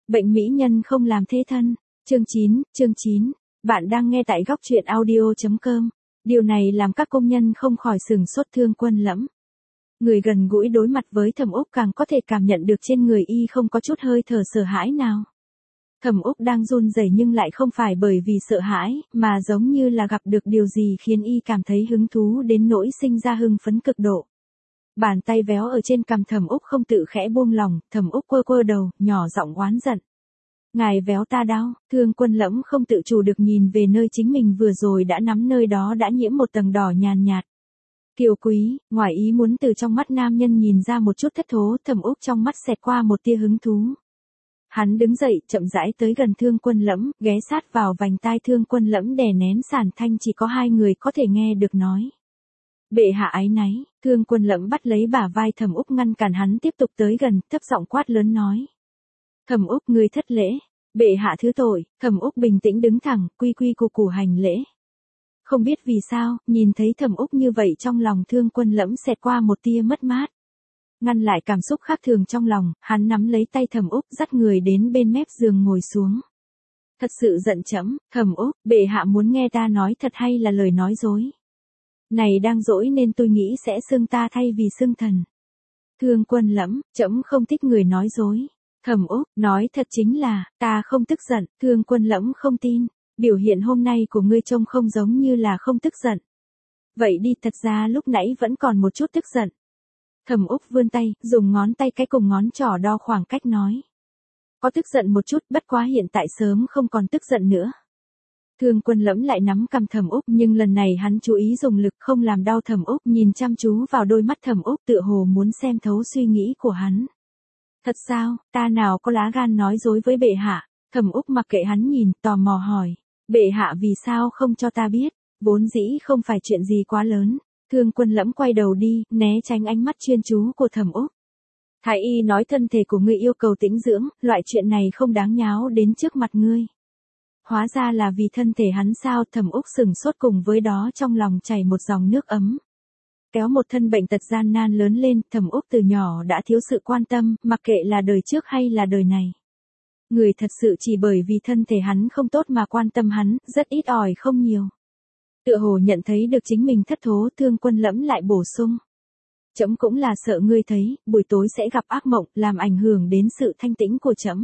Bệnh mỹ nhân không làm thế thân. Chương 9. Bạn đang nghe tại góc truyện audio.com. Điều này làm các công nhân không khỏi sửng sốt. Thương Quân Lẫm, người gần gũi đối mặt với Thẩm Úc, càng có thể cảm nhận được trên người y không có chút hơi thở sợ hãi nào. Thẩm Úc đang run rẩy nhưng lại không phải bởi vì sợ hãi, mà giống như là gặp được điều gì khiến y cảm thấy hứng thú đến nỗi sinh ra hưng phấn cực độ. Bàn tay véo ở trên cằm Thẩm Úc không tự khẽ buông lỏng, Thẩm Úc quơ quơ đầu, nhỏ giọng oán giận. Ngài véo ta đau. Thương Quân Lẫm không tự chủ được nhìn về nơi chính mình vừa rồi đã nắm, nơi đó đã nhiễm một tầng đỏ nhàn nhạt. Kiều quý, ngoài ý muốn từ trong mắt nam nhân nhìn ra một chút thất thố. Thẩm Úc trong mắt xẹt qua một tia hứng thú. Hắn đứng dậy, chậm rãi tới gần Thương Quân Lẫm, ghé sát vào vành tai Thương Quân Lẫm, đè nén sản thanh chỉ có hai người có thể nghe được nói. Bệ hạ áy náy. Thương Quân Lẫm bắt lấy bả vai Thẩm Úc, ngăn cản hắn tiếp tục tới gần, thấp giọng quát lớn nói. Thẩm Úc, ngươi thất lễ. Bệ hạ thứ tội. Thẩm Úc bình tĩnh đứng thẳng, quy quy củ củ hành lễ. Không biết vì sao, nhìn thấy Thẩm Úc như vậy trong lòng Thương Quân Lẫm xẹt qua một tia mất mát. Ngăn lại cảm xúc khác thường trong lòng, hắn nắm lấy tay Thẩm Úc, dắt người đến bên mép giường ngồi xuống. Thật sự giận chẫm. Thẩm Úc, bệ hạ muốn nghe ta nói thật hay là lời nói dối? Này đang dỗi nên tôi nghĩ sẽ xưng ta thay vì xưng thần. Thương Quân Lẫm, trẫm không thích người nói dối. Thẩm Úc, nói thật chính là, ta không tức giận. Thương Quân Lẫm không tin, biểu hiện hôm nay của ngươi trông không giống như là không tức giận. Vậy đi, thật ra lúc nãy vẫn còn một chút tức giận. Thẩm Úc vươn tay, dùng ngón tay cái cùng ngón trỏ đo khoảng cách nói. Có tức giận một chút, bất quá hiện tại sớm không còn tức giận nữa. Thương Quân Lẫm lại nắm cằm Thẩm Úc, nhưng lần này hắn chú ý dùng lực không làm đau Thẩm Úc, nhìn chăm chú vào đôi mắt Thẩm Úc, tựa hồ muốn xem thấu suy nghĩ của hắn. Thật sao, ta nào có lá gan nói dối với bệ hạ? Thẩm Úc mặc kệ hắn nhìn, tò mò hỏi. Bệ hạ vì sao không cho ta biết? Vốn dĩ không phải chuyện gì quá lớn. Thương Quân Lẫm quay đầu đi, né tránh ánh mắt chuyên chú của Thẩm Úc. Thái y nói thân thể của ngươi yêu cầu tĩnh dưỡng, loại chuyện này không đáng nháo đến trước mặt ngươi. Hóa ra là vì thân thể hắn sao? Thẩm Úc sừng sốt, cùng với đó trong lòng chảy một dòng nước ấm. Kéo một thân bệnh tật gian nan lớn lên, Thẩm Úc từ nhỏ đã thiếu sự quan tâm, mặc kệ là đời trước hay là đời này. Người thật sự chỉ bởi vì thân thể hắn không tốt mà quan tâm hắn, rất ít ỏi không nhiều. Tựa hồ nhận thấy được chính mình thất thố, Thương Quân Lẫm lại bổ sung. Trẫm cũng là sợ ngươi thấy, buổi tối sẽ gặp ác mộng, làm ảnh hưởng đến sự thanh tĩnh của trẫm.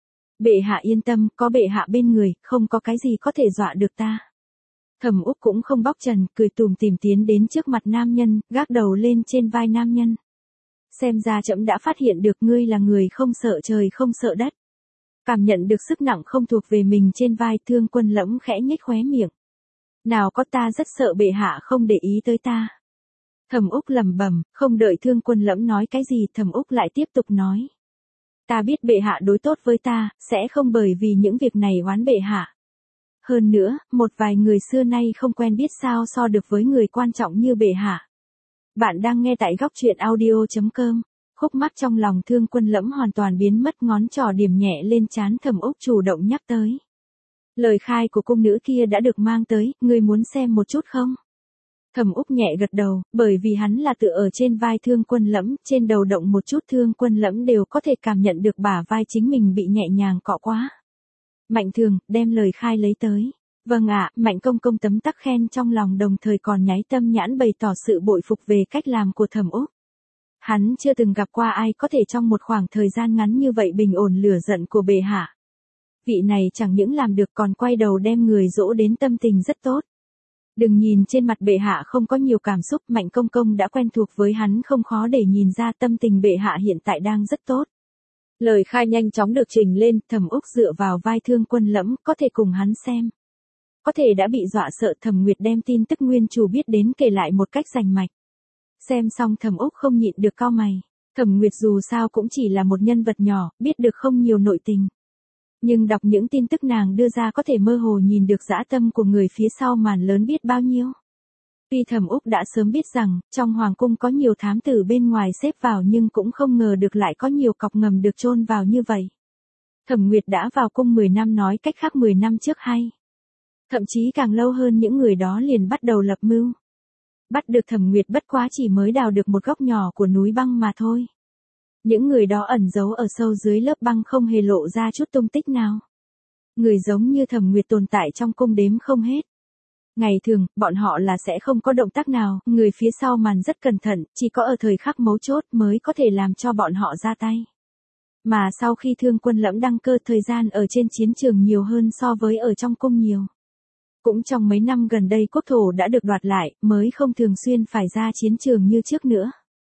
Bệ hạ yên tâm, có bệ hạ bên người, không có cái gì có thể dọa được ta. Thẩm Úc cũng không bóc trần, cười tủm tỉm tiến đến trước mặt nam nhân, gác đầu lên trên vai nam nhân. Xem ra trẫm đã phát hiện được ngươi là người không sợ trời không sợ đất. Cảm nhận được sức nặng không thuộc về mình trên vai, Thương Quân Lẫm khẽ nhếch khóe miệng. Nào có, ta rất sợ bệ hạ không để ý tới ta. Thẩm Úc lẩm bẩm, không đợi Thương Quân Lẫm nói cái gì, Thẩm Úc lại tiếp tục nói. Ta biết bệ hạ đối tốt với ta, sẽ không bởi vì những việc này oán bệ hạ. Hơn nữa, một vài người xưa nay không quen biết sao so được với người quan trọng như bệ hạ. Bạn đang nghe tại góc truyện audio.com. Khúc mắc trong lòng Thương Quân Lẫm hoàn toàn biến mất, ngón trỏ điểm nhẹ lên trán Thẩm Úc, chủ động nhắc tới. Lời khai của cung nữ kia đã được mang tới, ngươi muốn xem một chút không? Thẩm Úc nhẹ gật đầu, bởi vì hắn là tựa ở trên vai Thương Quân Lẫm, trên đầu động một chút Thương Quân Lẫm đều có thể cảm nhận được bả vai chính mình bị nhẹ nhàng cọ quá. Mạnh Thường, đem lời khai lấy tới. Vâng ạ. Mạnh công công tấm tắc khen trong lòng, đồng thời còn nháy tâm nhãn bày tỏ sự bội phục về cách làm của Thẩm Úc. Hắn chưa từng gặp qua ai có thể trong một khoảng thời gian ngắn như vậy bình ổn lửa giận của bệ hạ. Vị này chẳng những làm được còn quay đầu đem người dỗ đến tâm tình rất tốt. Đừng nhìn trên mặt bệ hạ không có nhiều cảm xúc, Mạnh công công đã quen thuộc với hắn, không khó để nhìn ra tâm tình bệ hạ hiện tại đang rất tốt. Lời khai nhanh chóng được trình lên, Thẩm Úc dựa vào vai Thương Quân Lẫm, có thể cùng hắn xem. Có thể đã bị dọa sợ, Thẩm Nguyệt đem tin tức nguyên chủ biết đến kể lại một cách rành mạch. Xem xong Thẩm Úc không nhịn được cau mày. Thẩm Nguyệt dù sao cũng chỉ là một nhân vật nhỏ, biết được không nhiều nội tình. Nhưng đọc những tin tức nàng đưa ra có thể mơ hồ nhìn được dã tâm của người phía sau màn lớn biết bao nhiêu. Tuy Thẩm Úc đã sớm biết rằng, trong hoàng cung có nhiều thám tử bên ngoài xếp vào, nhưng cũng không ngờ được lại có nhiều cọc ngầm được chôn vào như vậy. Thẩm Nguyệt đã vào cung 10 năm, nói cách khác 10 năm trước hay. Thậm chí càng lâu hơn, những người đó liền bắt đầu lập mưu. Bắt được Thẩm Nguyệt bất quá chỉ mới đào được một góc nhỏ của núi băng mà thôi. Những người đó ẩn giấu ở sâu dưới lớp băng không hề lộ ra chút tung tích nào. Người giống như Thẩm Nguyệt tồn tại trong cung đếm không hết. Ngày thường, bọn họ là sẽ không có động tác nào, người phía sau màn rất cẩn thận, chỉ có ở thời khắc mấu chốt mới có thể làm cho bọn họ ra tay. Mà sau khi Thương Quân Lẫm đăng cơ, thời gian ở trên chiến trường nhiều hơn so với ở trong cung nhiều. Cũng trong mấy năm gần đây quốc thổ đã được đoạt lại, mới không thường xuyên phải ra chiến trường như trước nữa.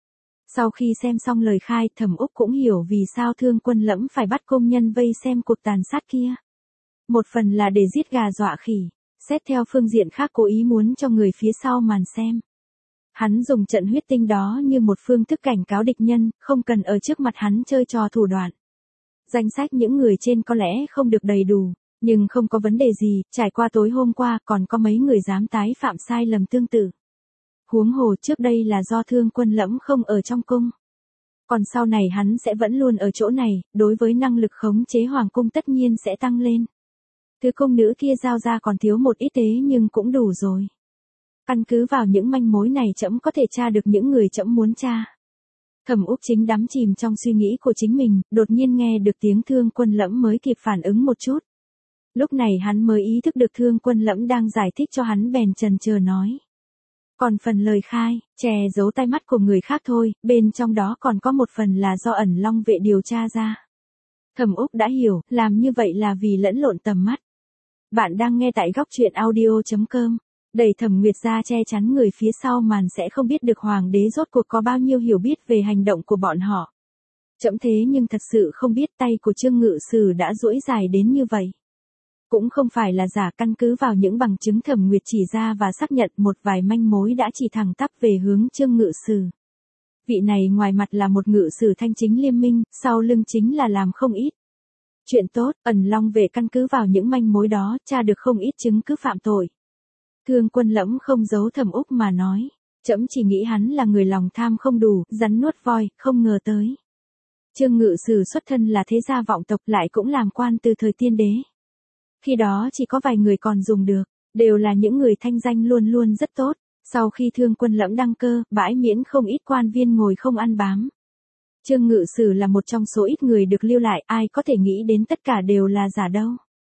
Sau khi xem xong lời khai, Thẩm Úc cũng hiểu vì sao Thương Quân Lẫm phải bắt công nhân vây xem cuộc tàn sát kia. Một phần là để giết gà dọa khỉ, xét theo phương diện khác cố ý muốn cho người phía sau màn xem. Hắn dùng trận huyết tinh đó như một phương thức cảnh cáo địch nhân, không cần ở trước mặt hắn chơi trò thủ đoạn. Danh sách những người trên có lẽ không được đầy đủ, nhưng không có vấn đề gì, trải qua tối hôm qua còn có mấy người dám tái phạm sai lầm tương tự. Huống hồ trước đây là do Thương Quân Lẫm không ở trong cung. Còn sau này hắn sẽ vẫn luôn ở chỗ này, đối với năng lực khống chế hoàng cung tất nhiên sẽ tăng lên. Thứ công nữ kia giao ra còn thiếu một ít thế nhưng cũng đủ rồi. Căn cứ vào những manh mối này trẫm có thể tra được những người trẫm muốn tra. Thẩm Úc chính đắm chìm trong suy nghĩ của chính mình, đột nhiên nghe được tiếng Thương Quân Lẫm mới kịp phản ứng một chút. Lúc này hắn mới ý thức được Thương Quân Lẫm đang giải thích cho hắn, bèn chần chờ nói. Còn phần lời khai, che giấu tai mắt của người khác thôi, bên trong đó còn có một phần là do Ẩn Long vệ điều tra ra. Thẩm Úc đã hiểu, làm như vậy là vì lẫn lộn tầm mắt. Bạn đang nghe tại góc truyện audio.com. Đẩy Thẩm Nguyệt ra che chắn người phía sau màn sẽ không biết được hoàng đế rốt cuộc có bao nhiêu hiểu biết về hành động của bọn họ. Trẫm thế nhưng thật sự không biết tay của Trương Ngự Sử đã duỗi dài đến như vậy. Cũng không phải là giả, căn cứ vào những bằng chứng Thẩm Nguyệt chỉ ra và xác nhận, một vài manh mối đã chỉ thẳng tắp về hướng Trương Ngự Sử. Vị này ngoài mặt là một ngự sử thanh chính liêm minh, sau lưng chính là làm không ít chuyện tốt. Ẩn Long vệ căn cứ vào những manh mối đó, tra được không ít chứng cứ phạm tội. Thương Quân Lẫm không giấu Thẩm Úc mà nói, trẫm chỉ nghĩ hắn là người lòng tham không đủ, rắn nuốt voi, không ngờ tới. Trương Ngự Sử xuất thân là thế gia vọng tộc, lại cũng làm quan từ thời tiên đế. Khi đó chỉ có vài người còn dùng được, đều là những người thanh danh luôn luôn rất tốt. Sau khi Thương Quân Lẫm đăng cơ, bãi miễn không ít quan viên ngồi không ăn bám. Trương Ngự Sử là một trong số ít người được lưu lại, ai có thể nghĩ đến tất cả đều là giả đâu.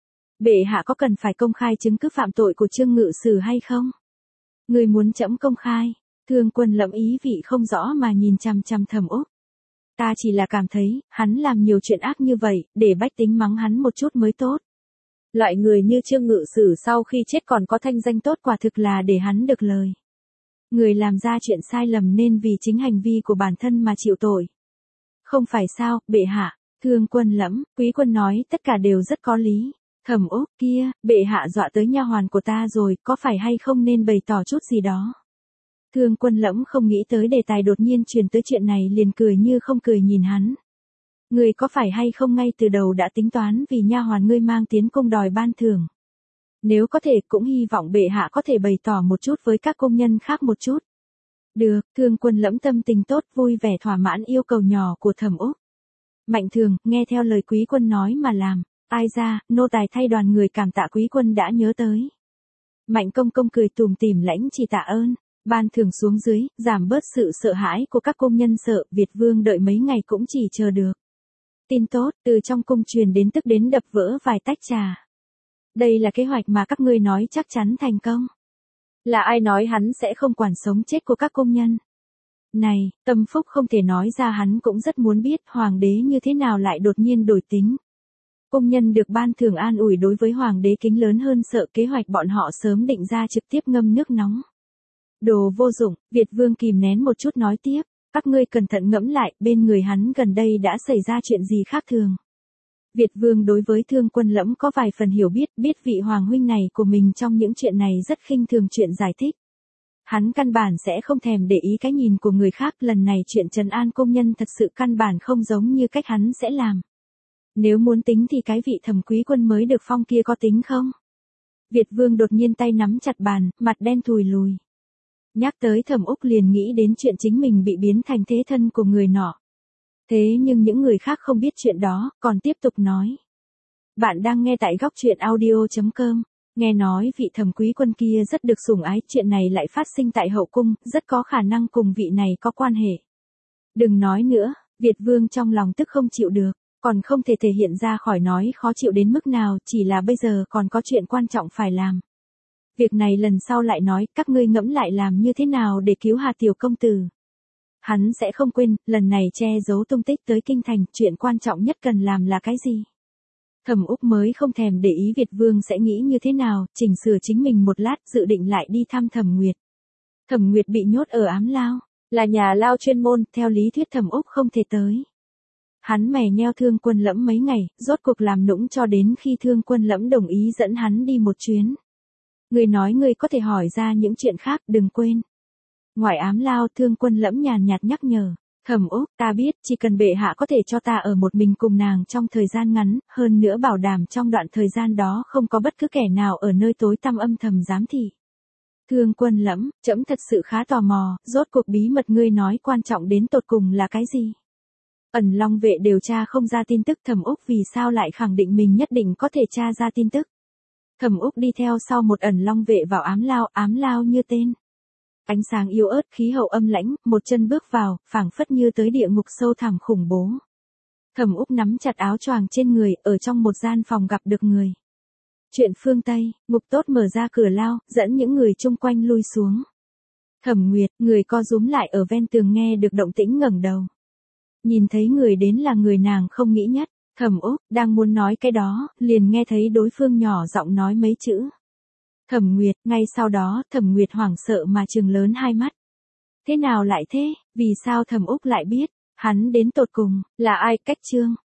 Bệ hạ có cần phải công khai chứng cứ phạm tội của Trương Ngự Sử hay không? Người muốn trẫm công khai? Thương Quân Lẫm ý vị không rõ mà nhìn chằm chằm Thẩm Úc. Ta chỉ là cảm thấy, hắn làm nhiều chuyện ác như vậy, để bách tính mắng hắn một chút mới tốt. Loại người như Trương Ngự Sử sau khi chết còn có thanh danh tốt, quả thực là để hắn được lời. Người làm ra chuyện sai lầm nên vì chính hành vi của bản thân mà chịu tội. Không phải sao, bệ hạ? Thương Quân Lẫm, quý quân nói tất cả đều rất có lý. Thẩm Úc kia, bệ hạ dọa tới nha hoàn của ta rồi, có phải hay không nên bày tỏ chút gì đó? Thương Quân Lẫm không nghĩ tới đề tài đột nhiên truyền tới chuyện này, liền cười như không cười nhìn hắn. Ngươi có phải hay không ngay từ đầu đã tính toán vì nha hoàn ngươi mang tiến cung đòi ban thưởng? Nếu có thể cũng hy vọng bệ hạ có thể bày tỏ một chút với các công nhân khác một chút. Được, Thương Quân Lẫm tâm tình tốt, vui vẻ thỏa mãn yêu cầu nhỏ của Thẩm Úc. Mạnh Thường, nghe theo lời quý quân nói mà làm. Ai ra, nô tài thay đoàn người cảm tạ quý quân đã nhớ tới. Mạnh Công Công cười tủm tỉm lãnh chỉ tạ ơn, ban thưởng xuống dưới, giảm bớt sự sợ hãi của các công nhân sợ. Việt Vương đợi mấy ngày cũng chỉ chờ được tin tốt, từ trong cung truyền đến, tức đến đập vỡ vài tách trà. Đây là kế hoạch mà các ngươi nói chắc chắn thành công. Là ai nói hắn sẽ không quản sống chết của các công nhân? Này, Tâm Phúc không thể nói ra, hắn cũng rất muốn biết hoàng đế như thế nào lại đột nhiên đổi tính. Công nhân được ban thưởng an ủi đối với hoàng đế kính lớn hơn sợ, kế hoạch bọn họ sớm định ra trực tiếp ngâm nước nóng. Đồ vô dụng, Việt Vương kìm nén một chút nói tiếp, các ngươi cẩn thận ngẫm lại, bên người hắn gần đây đã xảy ra chuyện gì khác thường. Việt Vương đối với Thương Quân Lẫm có vài phần hiểu biết, biết vị hoàng huynh này của mình trong những chuyện này rất khinh thường chuyện giải thích. Hắn căn bản sẽ không thèm để ý cái nhìn của người khác, lần này chuyện trấn an công nhân thật sự căn bản không giống như cách hắn sẽ làm. Nếu muốn tính thì cái vị Thẩm quý quân mới được phong kia có tính không? Việt Vương đột nhiên tay nắm chặt bàn, mặt đen thùi lùi. Nhắc tới Thẩm Úc liền nghĩ đến chuyện chính mình bị biến thành thế thân của người nọ. Thế nhưng những người khác không biết chuyện đó, còn tiếp tục nói. Bạn đang nghe tại góc truyện audio.com. Nghe nói vị Thẩm quý quân kia rất được sủng ái, chuyện này lại phát sinh tại hậu cung, rất có khả năng cùng vị này có quan hệ. Đừng nói nữa, Việt Vương trong lòng tức không chịu được, còn không thể thể hiện ra khỏi nói khó chịu đến mức nào, chỉ là bây giờ còn có chuyện quan trọng phải làm. Việc này lần sau lại nói, các ngươi ngẫm lại làm như thế nào để cứu Hà tiểu công tử. Hắn sẽ không quên, lần này che giấu tung tích tới kinh thành, chuyện quan trọng nhất cần làm là cái gì? Thẩm Úc mới không thèm để ý Việt Vương sẽ nghĩ như thế nào, chỉnh sửa chính mình một lát, dự định lại đi thăm Thẩm Nguyệt. Thẩm Nguyệt bị nhốt ở ám lao, là nhà lao chuyên môn, theo lý thuyết Thẩm Úc không thể tới. Hắn mè nheo Thương Quân Lẫm mấy ngày, rốt cuộc làm nũng cho đến khi Thương Quân Lẫm đồng ý dẫn hắn đi một chuyến. Người nói người có thể hỏi ra những chuyện khác, đừng quên. Ngoài ám lao, Thương Quân Lẫm nhàn nhạt nhắc nhở. Thẩm Úc, ta biết, chỉ cần bệ hạ có thể cho ta ở một mình cùng nàng trong thời gian ngắn, hơn nữa bảo đảm trong đoạn thời gian đó không có bất cứ kẻ nào ở nơi tối tăm âm thầm giám thị. Thương Quân Lẫm, trẫm thật sự khá tò mò, rốt cuộc bí mật ngươi nói quan trọng đến tột cùng là cái gì? Ẩn Long vệ điều tra không ra tin tức, Thẩm Úc vì sao lại khẳng định mình nhất định có thể tra ra tin tức? Thẩm Úc đi theo sau một Ẩn Long vệ vào ám lao như tên. Ánh sáng yếu ớt, khí hậu âm lãnh, một chân bước vào, phảng phất như tới địa ngục sâu thẳm khủng bố. Thẩm Úc nắm chặt áo choàng trên người, ở trong một gian phòng gặp được người. Chuyện phương Tây, Ngục Tốt mở ra cửa lao, dẫn những người chung quanh lui xuống. Thẩm Nguyệt, người co rúm lại ở ven tường nghe được động tĩnh ngẩng đầu. Nhìn thấy người đến là người nàng không nghĩ nhất, Thẩm Úc đang muốn nói cái đó, liền nghe thấy đối phương nhỏ giọng nói mấy chữ. Thẩm Nguyệt, ngay sau đó, Thẩm Nguyệt hoảng sợ mà trừng lớn hai mắt. Thế nào lại thế, vì sao Thẩm Úc lại biết, hắn đến tột cùng, là ai? Cách chương.